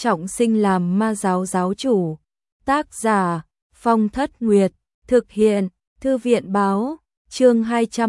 trọng sinh làm ma giáo giáo chủ. Tác giả Phong Thất Nguyệt, thực hiện Thư viện báo, chương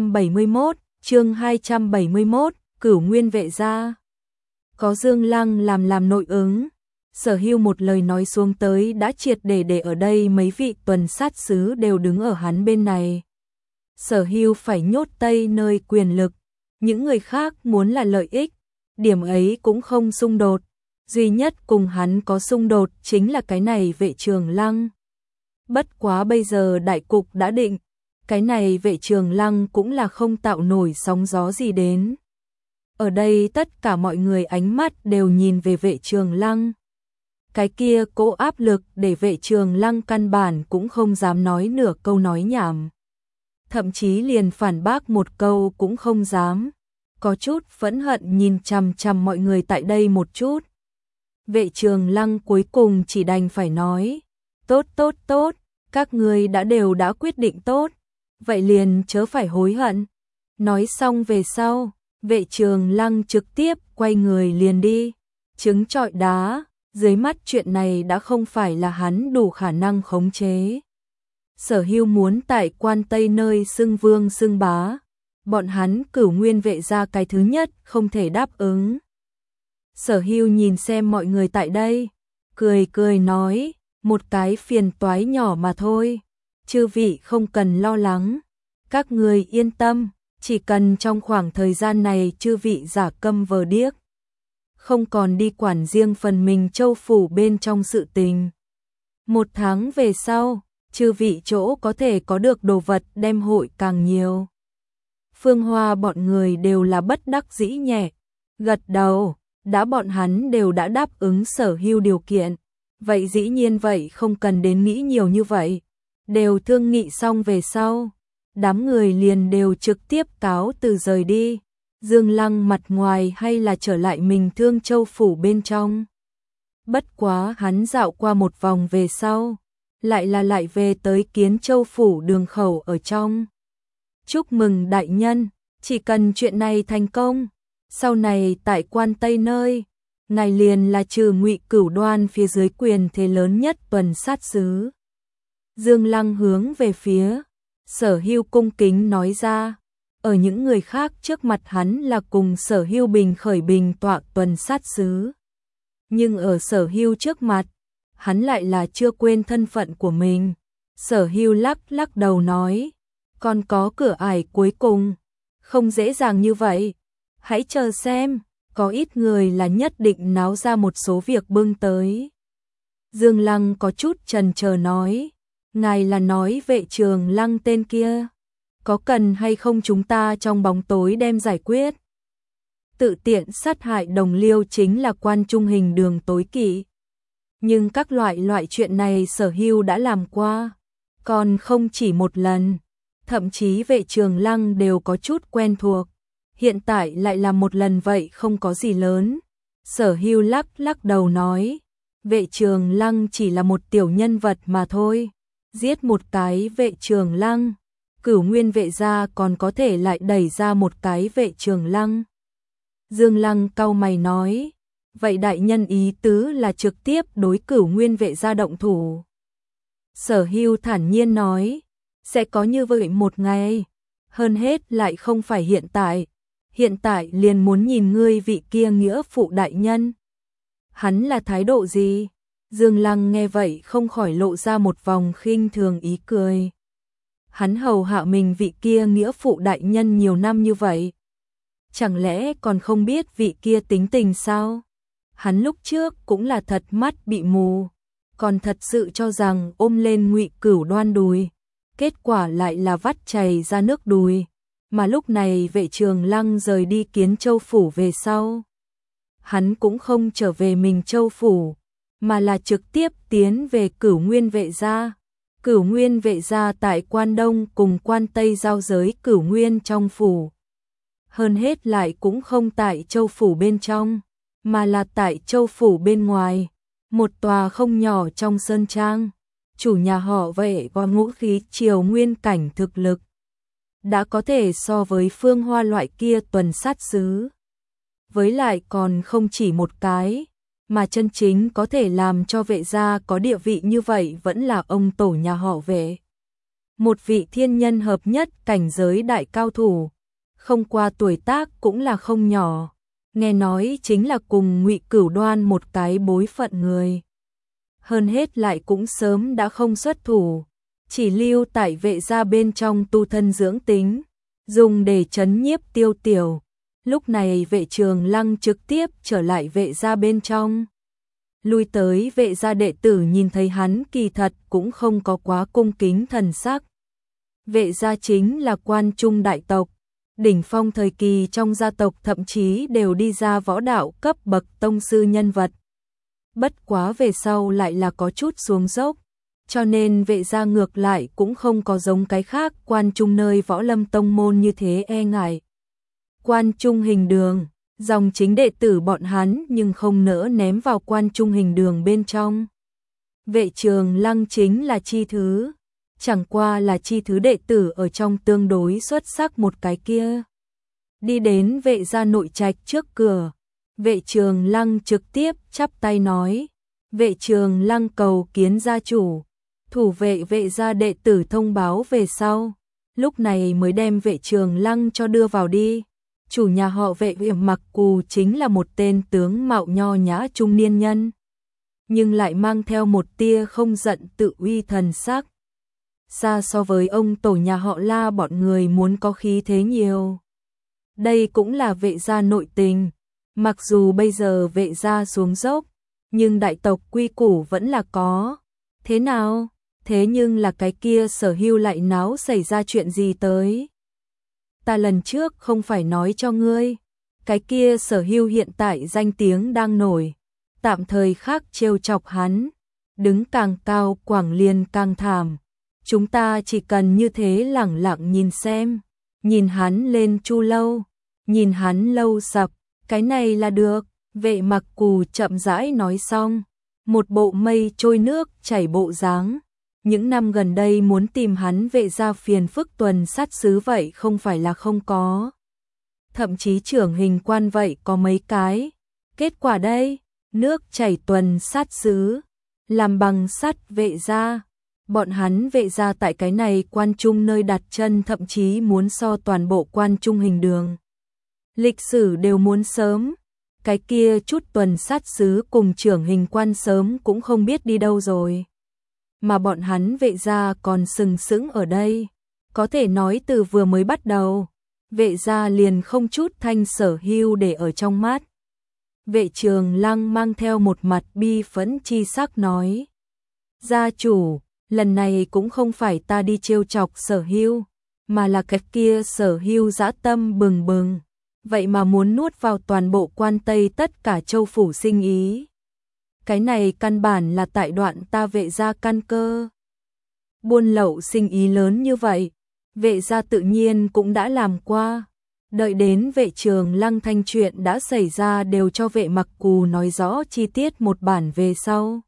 271, Cửu Nguyên Vệ Gia. Có Dương Lăng làm nội ứng, Sở Hưu một lời nói xuống tới đã triệt để ở đây mấy vị tuần sát sứ đều đứng ở hắn bên này. Sở Hưu phải nhốt Tây nơi quyền lực, những người khác muốn là lợi ích, điểm ấy cũng không xung đột, duy nhất cùng hắn có xung đột chính là cái này Vệ Trường Lăng. Bất quá bây giờ đại cục đã định, cái này Vệ Trường Lăng cũng là không tạo nổi sóng gió gì đến. Ở đây tất cả mọi người ánh mắt đều nhìn về Vệ Trường Lăng. Cái kia cỗ áp lực để Vệ Trường Lăng căn bản cũng không dám nói nửa câu nói nhảm. Thậm chí liền phản bác một câu cũng không dám. Có chút phẫn hận nhìn chằm chằm mọi người tại đây một chút. Vệ Trường Lăng cuối cùng chỉ đành phải nói, tốt, các ngươi đã quyết định tốt, vậy liền chớ phải hối hận. Nói xong về sau, Vệ Trường Lăng trực tiếp quay người liền đi, trứng trọi đá, dưới mắt chuyện này đã không phải là hắn đủ khả năng khống chế. Sở Hưu muốn tại Quan Tây nơi xưng vương xưng bá, bọn hắn Cửu Nguyên Vệ Gia cái thứ nhất không thể đáp ứng. Sở Hưu nhìn xem mọi người tại đây, cười nói, một cái phiền toái nhỏ mà thôi, chư vị không cần lo lắng, các người yên tâm, chỉ cần trong khoảng thời gian này chư vị giả câm vờ điếc, không còn đi quản riêng phần mình châu phủ bên trong sự tình. 1 tháng về sau, chư vị chỗ có thể có được đồ vật đem hội càng nhiều. Phương Hoa bọn người đều là bất đắc dĩ nhẹ, gật đầu, đã bọn hắn đều đã đáp ứng Sở Hưu điều kiện, vậy dĩ nhiên vậy không cần đến nghĩ nhiều như vậy, đều thương nghị xong về sau, đám người liền đều trực tiếp cáo từ rời đi. Dương Lăng mặt ngoài hay là trở lại mình Thương Châu phủ bên trong. Bất quá hắn dạo qua một vòng về sau, lại về tới Kiến Châu phủ đường khẩu ở trong. Chúc mừng đại nhân, chỉ cần chuyện này thành công, sau này tại Quan Tây nơi, ngài liền là trừ Ngụy Cửu Đoan phía dưới quyền thế lớn nhất tuần sát sứ. Dương Lăng hướng về phía Sở Hưu cung kính nói ra, ở những người khác trước mặt hắn là cùng Sở Hưu bình khởi bình tọa tuần sát sứ. Nhưng ở Sở Hưu trước mặt, hắn lại là chưa quên thân phận của mình. Sở Hưu lắc đầu nói, còn có cửa ải cuối cùng, không dễ dàng như vậy, hãy chờ xem, có ít người là nhất định náo ra một số việc bưng tới. Dương Lăng có chút chần chờ nói, ngài là nói Vệ Trường Lăng tên kia, có cần hay không chúng ta trong bóng tối đem giải quyết? Tự tiện sát hại đồng liêu chính là quan trung hình đường tối kỵ. Nhưng các loại chuyện này Sở Hưu đã làm qua, còn không chỉ một lần, thậm chí Vệ Trường Lăng đều có chút quen thuộc. Hiện tại lại là một lần vậy không có gì lớn. Sở Hưu lắc đầu nói, Vệ Trường Lăng chỉ là một tiểu nhân vật mà thôi. Giết một cái Vệ Trường Lăng, Cửu Nguyên Vệ Gia còn có thể lại đẩy ra một cái Vệ Trường Lăng. Dương Lăng cau mày nói, vậy đại nhân ý tứ là trực tiếp đối Cửu Nguyên Vệ Gia động thủ. Sở Hưu thản nhiên nói, sẽ có như vậy một ngày, hơn hết lại không phải hiện tại liền muốn nhìn ngươi vị kia nghĩa phụ đại nhân. Hắn là thái độ gì? Dương Lăng nghe vậy không khỏi lộ ra một vòng khinh thường ý cười. Hắn hầu hạ mình vị kia nghĩa phụ đại nhân nhiều năm như vậy, chẳng lẽ còn không biết vị kia tính tình sao? Hắn lúc trước cũng là thật mắt bị mù, còn thật sự cho rằng ôm lên Ngụy Cửu Đoan đùi, kết quả lại là vắt chảy ra nước đùi. Mà lúc này Vệ Trường Lăng rời đi Kiến Châu phủ về sau, hắn cũng không trở về mình Châu phủ, mà là trực tiếp tiến về Cửu Nguyên Vệ Gia. Cửu Nguyên Vệ Gia tại Quan Đông cùng Quan Tây giao giới Cửu Nguyên trong phủ. Hơn hết lại cũng không tại Châu phủ bên trong, mà là tại Châu phủ bên ngoài, một tòa không nhỏ trong sơn trang. Chủ nhà họ Vệ có ngũ khí triều nguyên cảnh thực lực, đã có thể so với Phương Hoa loại kia tuần sát sứ. Với lại còn không chỉ một cái, mà chân chính có thể làm cho Vệ gia có địa vị như vậy vẫn là ông tổ nhà họ Vệ. Một vị thiên nhân hợp nhất cảnh giới đại cao thủ, không qua tuổi tác cũng là không nhỏ, nghe nói chính là cùng Ngụy Cửu Đoan một cái bối phận người. Hơn hết lại cũng sớm đã không xuất thủ, chỉ lưu tại Vệ gia bên trong tu thân dưỡng tính, dùng để trấn nhiếp Tiêu Tiểu. Lúc này Vệ Trường Lăng trực tiếp trở lại Vệ gia bên trong. Lui tới Vệ gia đệ tử nhìn thấy hắn kỳ thật cũng không có quá cung kính thần sắc. Vệ gia chính là quan trung đại tộc, đỉnh phong thời kỳ trong gia tộc thậm chí đều đi ra võ đạo cấp bậc tông sư nhân vật. Bất quá về sau lại là có chút xuống dốc, cho nên Vệ gia ngược lại cũng không có giống cái khác quan trung nơi võ lâm tông môn như thế e ngại. Quan trung hình đường, dòng chính đệ tử bọn hắn nhưng không nỡ ném vào quan trung hình đường bên trong. Vệ Trường Lăng chính là chi thứ, chẳng qua là chi thứ đệ tử ở trong tương đối xuất sắc một cái kia. Đi đến Vệ gia nội trạch trước cửa, Vệ Trường Lăng trực tiếp chắp tay nói: Vệ Trường Lăng cầu kiến gia chủ. Thủ vệ Vệ gia đệ tử thông báo về sau, lúc này mới đem Vệ Trường Lăng cho đưa vào đi. Chủ nhà họ Vệ mặc cù chính là một tên tướng mạo nho nhã trung niên nhân, nhưng lại mang theo một tia không giận tự uy thần sắc. Xa so với ông tổ nhà họ La bọn người muốn có khí thế nhiều. Đây cũng là Vệ gia nội tình, mặc dù bây giờ Vệ gia xuống dốc, nhưng đại tộc quy củ vẫn là có. Thế nào? Thế nhưng là cái kia Sở Hưu lại náo xảy ra chuyện gì tới? Ta lần trước không phải nói cho ngươi, cái kia Sở Hưu hiện tại danh tiếng đang nổi, tạm thời khác trêu chọc hắn, đứng càng cao quảng liền càng thảm. Chúng ta chỉ cần như thế lẳng lặng nhìn xem, nhìn hắn lên chu lâu, nhìn hắn lâu sập, cái này là được. Vệ mặc cù chậm rãi nói xong, một bộ mây trôi nước chảy bộ dáng. Những năm gần đây muốn tìm hắn Vệ gia phiền phức tuần sát sứ vậy không phải là không có. Thậm chí trưởng hình quan vậy có mấy cái. Kết quả đây, nước chảy tuần sát sứ, làm bằng sắt Vệ gia. Bọn hắn Vệ gia tại cái này quan trung nơi đặt chân thậm chí muốn so toàn bộ quan trung hình đường. Lịch sử đều muốn sớm. Cái kia chút tuần sát sứ cùng trưởng hình quan sớm cũng không biết đi đâu rồi. Mà bọn hắn Vệ gia còn sừng sững ở đây. Có thể nói từ vừa mới bắt đầu, Vệ gia liền không chút thanh Sở Hưu để ở trong mắt. Vệ Trường Lăng mang theo một mặt bi phẫn chi sắc nói: Gia chủ, lần này cũng không phải ta đi trêu chọc Sở Hưu, mà là cái kia Sở Hưu dã tâm bừng bừng, vậy mà muốn nuốt vào toàn bộ quan Tây tất cả châu phủ sinh ý. Cái này căn bản là tại đoạn ta Vệ gia căn cơ. Buôn lậu sinh ý lớn như vậy, Vệ gia tự nhiên cũng đã làm qua. Đợi đến Vệ Trường Lăng thanh chuyện đã xảy ra đều cho Vệ mặc cù nói rõ chi tiết một bản về sau.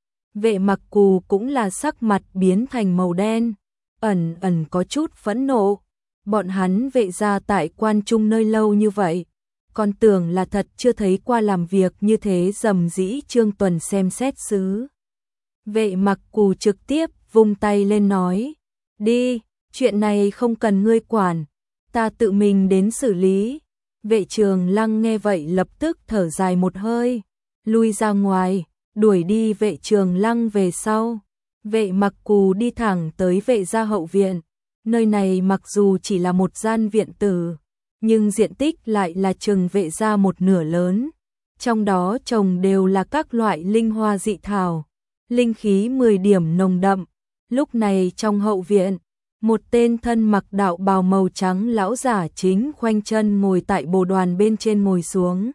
Vệ mặc cù cũng là sắc mặt biến thành màu đen, ẩn ẩn có chút phẫn nộ. Bọn hắn Vệ gia tại quan trung nơi lâu như vậy, còn tưởng là thật chưa thấy qua làm việc như thế dầm dĩ Trương Tuần xem xét xứ. Vệ mặc cù trực tiếp vung tay lên nói: Đi, chuyện này không cần ngươi quản, ta tự mình đến xử lý. Vệ Trường Lăng nghe vậy lập tức thở dài một hơi, lui ra ngoài, đuổi đi Vệ Trường Lăng về sau. Vệ mặc cù đi thẳng tới Vệ gia hậu viện. Nơi này mặc dù chỉ là một gian viện tử, nhưng diện tích lại là chừng Vệ gia một nửa lớn. Trong đó trồng đều là các loại linh hoa dị thảo, linh khí 10 điểm nồng đậm. Lúc này trong hậu viện, một tên thân mặc đạo bào màu trắng lão giả chính khoanh chân ngồi tại bồ đoàn bên trên ngồi xuống.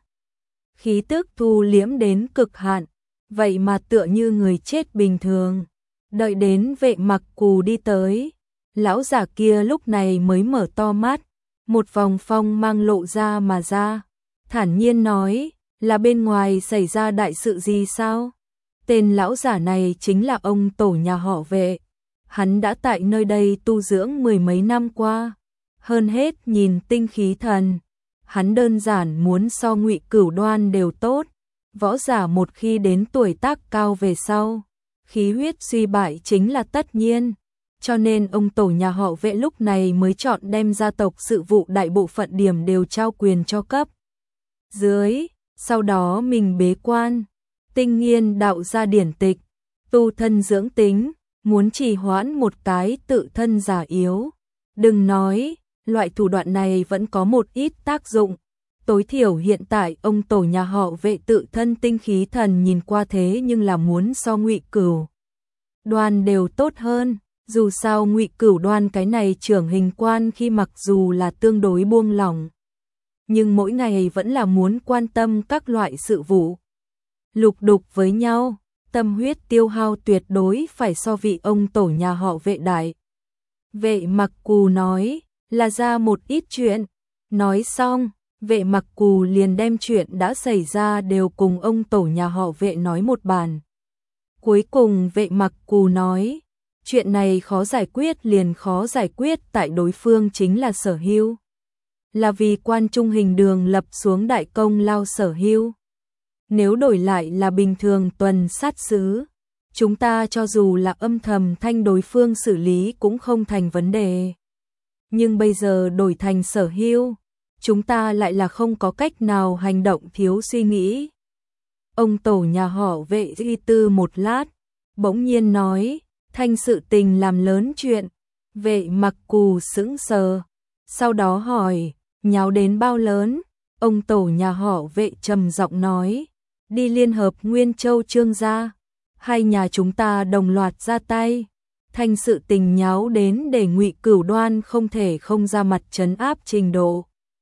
Khí tức thu liễm đến cực hạn, vậy mà tựa như người chết bình thường. Đợi đến Vệ mặc cù đi tới, lão giả kia lúc này mới mở to mắt, một vòng phong mang lộ ra mà ra, thản nhiên nói: Là bên ngoài xảy ra đại sự gì sao? Tên lão giả này chính là ông tổ nhà họ Vệ. Hắn đã tại nơi đây tu dưỡng 10 mấy năm qua, hơn hết nhìn tinh khí thần, hắn đơn giản muốn so Ngụy Cửu Đoan đều tốt, Võ giả một khi đến tuổi tác cao về sau, khí huyết suy bại chính là tất nhiên. Cho nên ông tổ nhà họ Vệ lúc này mới chọn đem gia tộc sự vụ đại bộ phận điểm đều trao quyền cho cấp dưới, sau đó mình bế quan, tinh nghiên đạo gia điển tịch, tu thân dưỡng tính, muốn trì hoãn một cái tự thân già yếu. Đừng nói, loại thủ đoạn này vẫn có một ít tác dụng. Tối thiểu hiện tại ông tổ nhà họ Vệ tự thân tinh khí thần nhìn qua thế nhưng là muốn so Ngụy Cửu Đoan đều tốt hơn. Dù sao Ngụy Cửu Đoan cái này trưởng hình quan khi mặc dù là tương đối buông lỏng, nhưng mỗi ngày vẫn là muốn quan tâm các loại sự vụ. Lục đục với nhau, tâm huyết tiêu hao tuyệt đối phải so vị ông tổ nhà họ Vệ đại. Vệ Mặc Cù nói là ra một ít chuyện. Nói xong, Vệ Mặc Cù liền đem chuyện đã xảy ra đều cùng ông tổ nhà họ Vệ nói một bàn. Cuối cùng Vệ Mặc Cù nói, chuyện này khó giải quyết liền khó giải quyết tại đối phương chính là Sở Hưu. Là vì Quan Trung Hình Đường lập xuống đại công lao Sở Hưu. Nếu đổi lại là bình thường tuần sát sứ, chúng ta cho dù là âm thầm thanh đối phương xử lý cũng không thành vấn đề. Nhưng bây giờ đổi thành Sở Hưu, chúng ta lại là không có cách nào hành động thiếu suy nghĩ. Ông tổ nhà họ Vệ suy tư một lát, bỗng nhiên nói, thanh sự tình làm lớn chuyện. Vệ Mặc Cù sững sờ, sau đó hỏi, nháo đến bao lớn? Ông tổ nhà họ Vệ trầm giọng nói, đi liên hợp Nguyên Châu Trương gia, hai nhà chúng ta đồng loạt ra tay. Thanh sự tình nháo đến để Ngụy Cửu Đoan không thể không ra mặt trấn áp trình độ.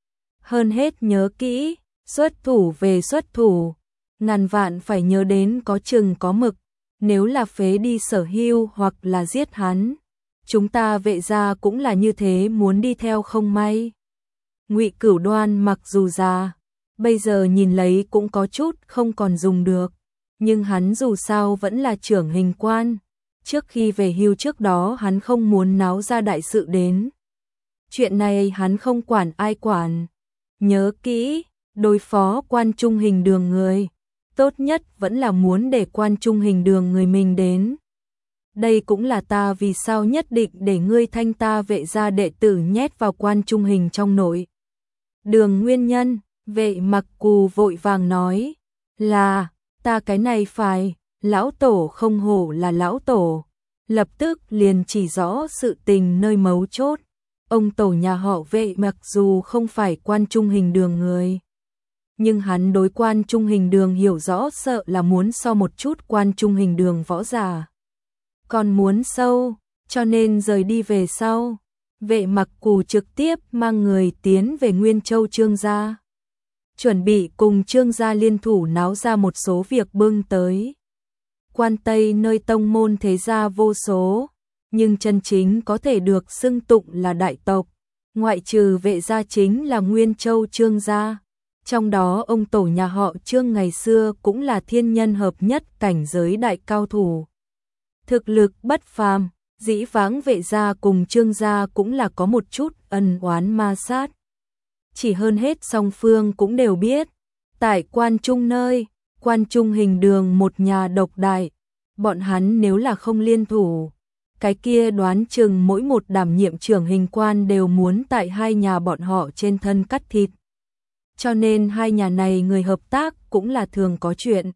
Hơn hết nhớ kỹ, xuất thủ về xuất thủ, ngàn vạn phải nhớ đến có chừng có mực. Nếu là phế đi Sở Hưu hoặc là giết hắn, chúng ta Vệ gia cũng là như thế, muốn đi theo không may. Ngụy Cửu Đoan mặc dù già, bây giờ nhìn lấy cũng có chút không còn dùng được, nhưng hắn dù sao vẫn là trưởng hình quan. Trước khi về hưu trước đó hắn không muốn náo ra đại sự đến. Chuyện này hắn không quản ai quản. Nhớ kỹ, đối phó Quan Trung Hình Đường người, tốt nhất vẫn là muốn để Quan Trung Hình Đường người mình đến. Đây cũng là ta vì sao nhất định để ngươi thanh ta Vệ gia đệ tử nhét vào Quan Trung Hình trong nội đường nguyên nhân. Vệ Mặc Cù vội vàng nói, là, ta cái này phải, lão tổ không hổ là lão tổ. Lập tức liền chỉ rõ sự tình nơi mấu chốt. Ông tổ nhà họ Vệ mặc dù không phải Quan Trung Hình Đường người, nhưng hắn đối Quan Trung Hình Đường hiểu rõ, sợ là muốn so một chút Quan Trung Hình Đường võ giả còn muốn sâu, cho nên rời đi về sau, Vệ Mặc Cù trực tiếp mang người tiến về Nguyên Châu Trương gia, chuẩn bị cùng Trương gia liên thủ náo ra một số việc bưng tới. Quan Tây nơi tông môn thế gia vô số, nhưng chân chính có thể được xưng tụng là đại tộc, ngoại trừ Vệ gia chính là Nguyên Châu Trương gia. Trong đó ông tổ nhà họ Trương ngày xưa cũng là thiên nhân hợp nhất cảnh giới đại cao thủ. Thực lực bất phàm, dĩ vãng Vệ gia cùng Trương gia cũng là có một chút ân oán ma sát. Chỉ hơn hết song phương cũng đều biết, tại Quan Trung nơi, Quan Trung Hình Đường một nhà độc đại, bọn hắn nếu là không liên thủ, cái kia đoán chừng mỗi một đảm nhiệm trưởng hình quan đều muốn tại hai nhà bọn họ trên thân cắt thịt. Cho nên hai nhà này người hợp tác cũng là thường có chuyện.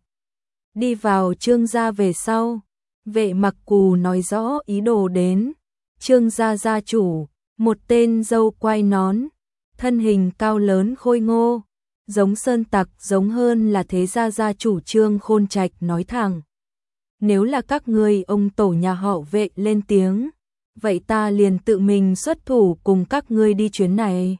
Đi vào Trương gia về sau, Vệ Mặc Cù nói rõ ý đồ đến. Trương gia gia chủ, một tên râu quai nón, thân hình cao lớn khôi ngô, giống sơn tặc giống hơn là thế gia gia chủ Trương Khôn Trạch nói thẳng. Nếu là các ngươi ông tổ nhà họ Vệ lên tiếng, vậy ta liền tự mình xuất thủ cùng các ngươi đi chuyến này.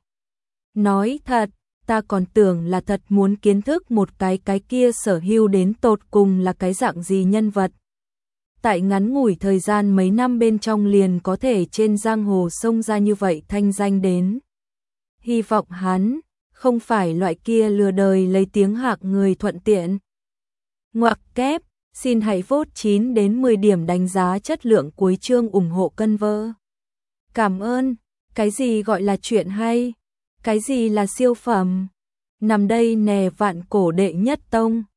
Nói thật, ta còn tưởng là thật muốn kiến thức một cái kia Sở Hưu đến tột cùng là cái dạng gì nhân vật. Tại ngắn ngủi thời gian mấy năm bên trong liền có thể trên giang hồ xông ra như vậy thanh danh đến. Hy vọng hắn không phải loại kia lừa đời lấy tiếng hạng người thuận tiện. Ngoặc kép, xin hãy vote 9 đến 10 điểm đánh giá chất lượng cuối chương ủng hộ cân vơ. Cảm ơn. Cái gì gọi là chuyện hay? Cái gì là siêu phẩm? Nằm đây nè, vạn cổ đệ nhất tông.